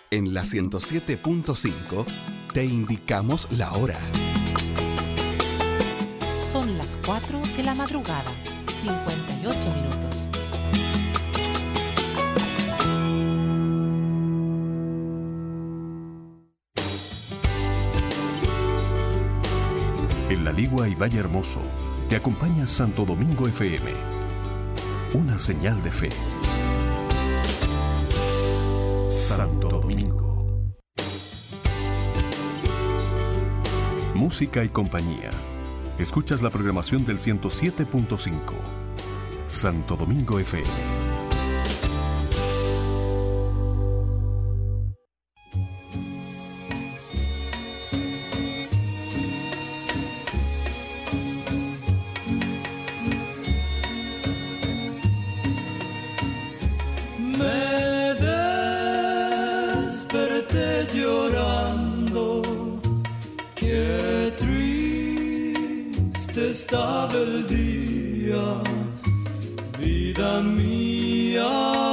En la 107.5 te indicamos la hora. Son las 4 de la madrugada, 58 minutos. En La Ligua y Valle Hermoso te acompaña Santo Domingo FM. Una señal de fe. Santo Domingo. Música y compañía. Escuchas la programación del 107.5. Santo Domingo FM. Estaba el día, vida mía.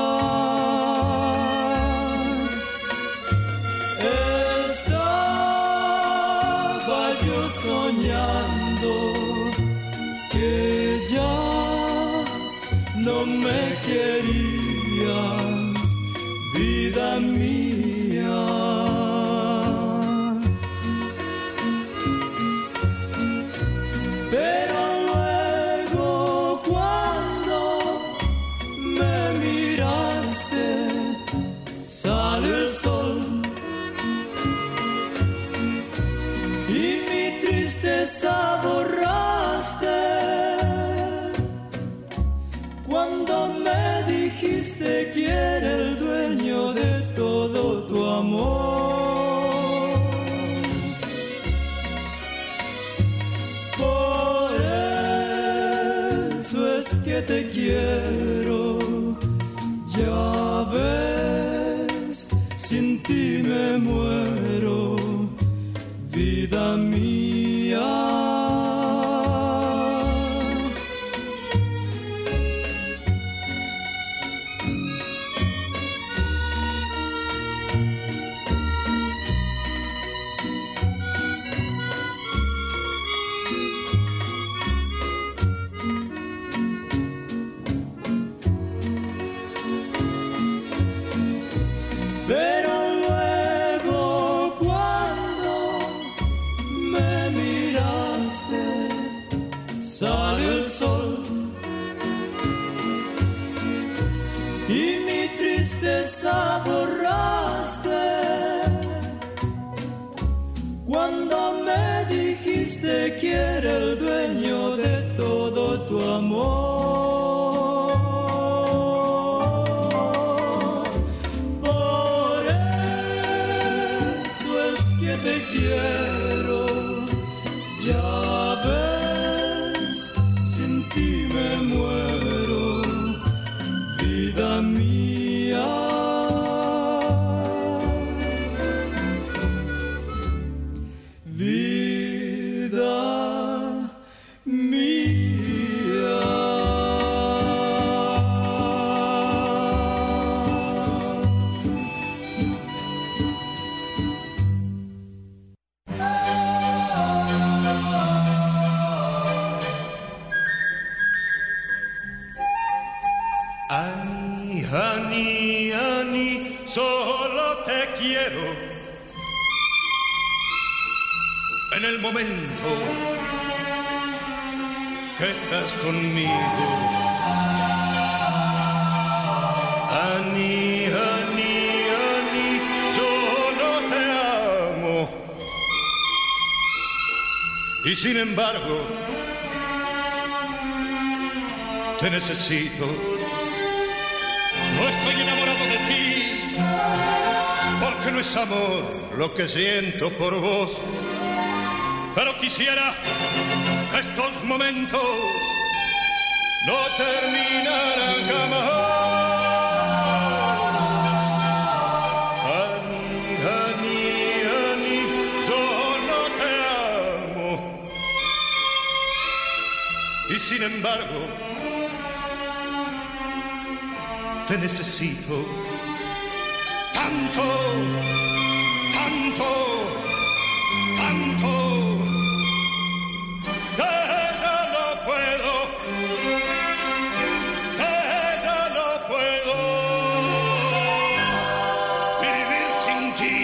Estaba yo soñando que ya no me querías, vida mía. Borraste cuando me dijiste que era el dueño de todo tu amor. Por eso es que te quiero, ya ves, sin ti me muero, vida mía. Borraste cuando me dijiste que era el dueño de todo tu amor. Por eso es que te quiero, ya ves, sin ti me muero, vida mía. En el momento que estás conmigo, Ani, Ani, Ani, yo no te amo. Y sin embargo, te necesito. No estoy enamorado de ti, porque no es amor lo que siento por vos. Pero quisiera que estos momentos no terminaran jamás. Ani, Ani, Ani, yo no te amo. Y sin embargo, te necesito. tanto, tanto, tanto, que ya no puedo, que ya no puedo vivir sin ti.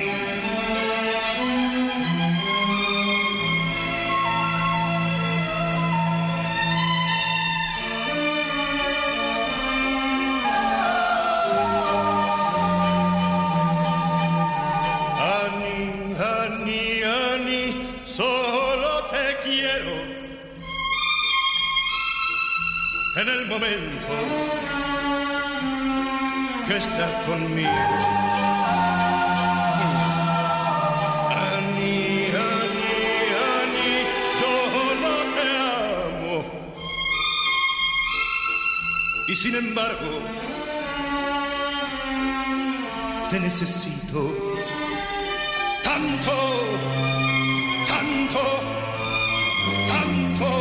En el momento que estás conmigo, Ani, Ani, Ani, yo no te amo. Y sin embargo, te necesito tanto, tanto, tanto.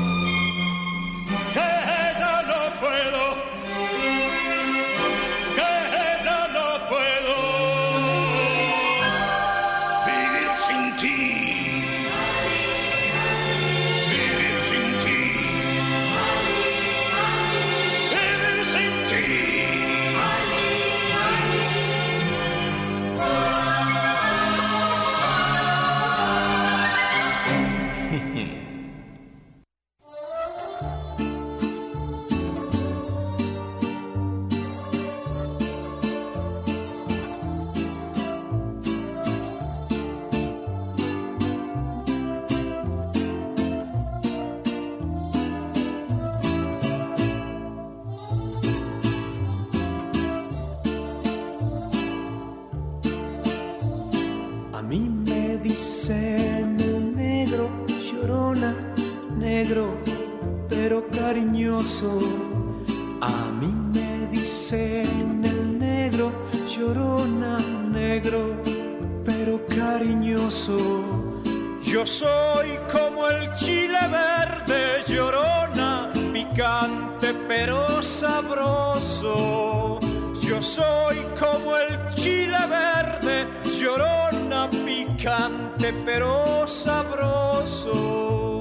A mí me dicen el negro, llorona, negro, pero cariñoso. Yo soy como el chile verde, llorona, picante pero sabroso. Yo soy como el chile verde, llorona, picante pero sabroso.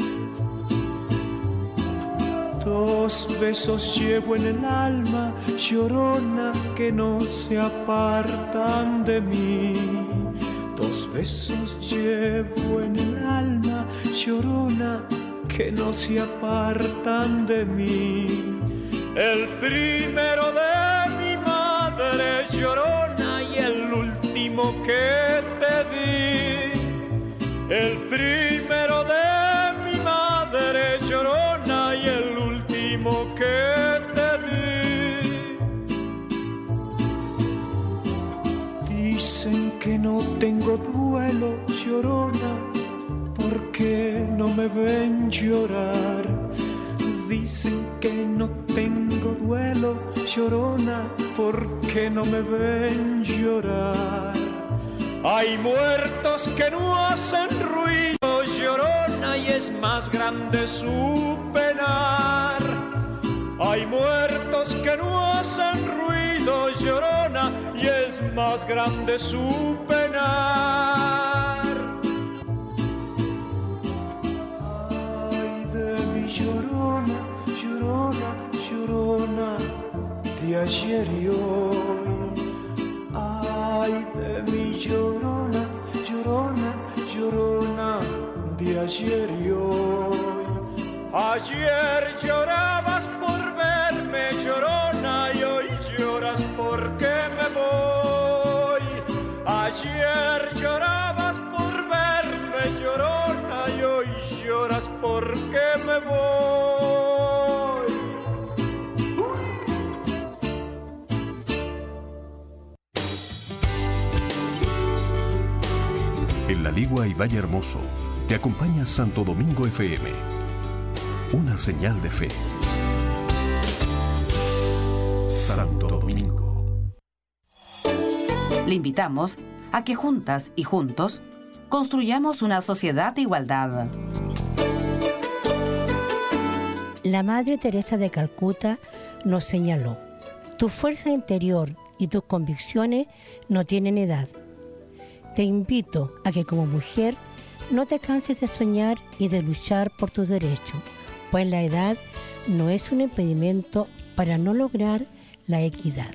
2 besos llevo en el alma, llorona, que no se apartan de mí. 2 besos llevo en el alma, llorona, que no se apartan de mí. El primero de mi madre, llorona, y el último que te di. El primero de mi madre, llorona, y el último que te di. Dicen que no tengo duelo, llorona, porque no me ven llorar. Dicen que no tengo duelo, llorona, porque no me ven llorar. Hay muertos que no hacen ruido, llorona, y es más grande su penar. Hay muertos que no hacen ruido, llorona, y es más grande su penar. Ay de mi llorona, llorona, llorona, de ayer y hoy. Ay de mi llorona, llorona, llorona, de ayer y hoy. Ayer llorabas por verme, llorona, y hoy lloras porque me voy. Ayer llorabas por verme, llorona, y hoy lloras porque me voy. En La Ligua y Valle Hermoso te acompaña Santo Domingo FM. Una señal de fe. Santo Domingo. Le invitamos a que juntas y juntos construyamos una sociedad de igualdad. La Madre Teresa de Calcuta nos señaló: tu fuerza interior, y tus convicciones no tienen edad. Te invito a que como mujer no te canses de soñar y de luchar por tus derechos, pues la edad no es un impedimento para no lograr la equidad.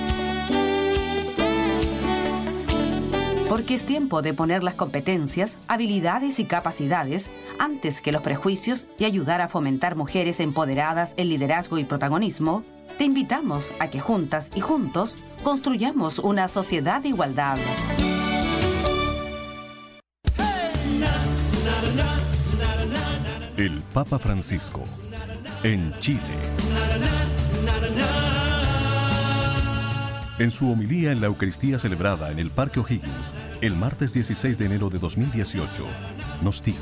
Porque es tiempo de poner las competencias, habilidades y capacidades antes que los prejuicios y ayudar a fomentar mujeres empoderadas en liderazgo y protagonismo. Te invitamos a que juntas y juntos construyamos una sociedad de igualdad. El Papa Francisco en Chile. En su homilía en la Eucaristía celebrada en el Parque O'Higgins el martes 16 de enero de 2018, nos dijo: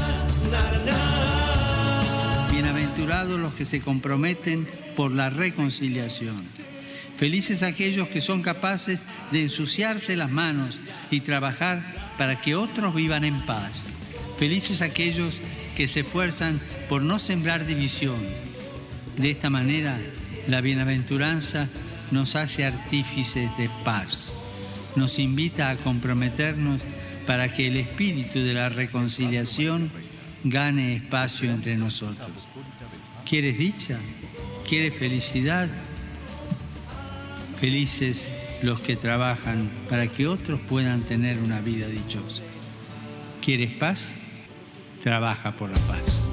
Bienaventurados los que se comprometen por la reconciliación. Felices aquellos que son capaces de ensuciarse las manos y trabajar para que otros vivan en paz. Felices aquellos que se esfuerzan por no sembrar división. De esta manera, la bienaventuranza nos hace artífices de paz. Nos invita a comprometernos para que el espíritu de la reconciliación gane espacio entre nosotros. ¿Quieres dicha? ¿Quieres felicidad? Felices los que trabajan para que otros puedan tener una vida dichosa. ¿Quieres paz? Trabaja por la paz.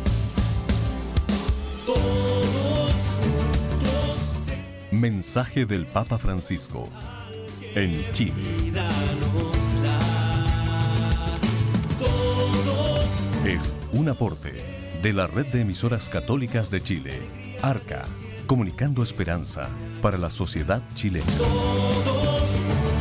Mensaje del Papa Francisco en Chile. Es un aporte de la Red de Emisoras Católicas de Chile, ARCA, comunicando esperanza para la sociedad chilena.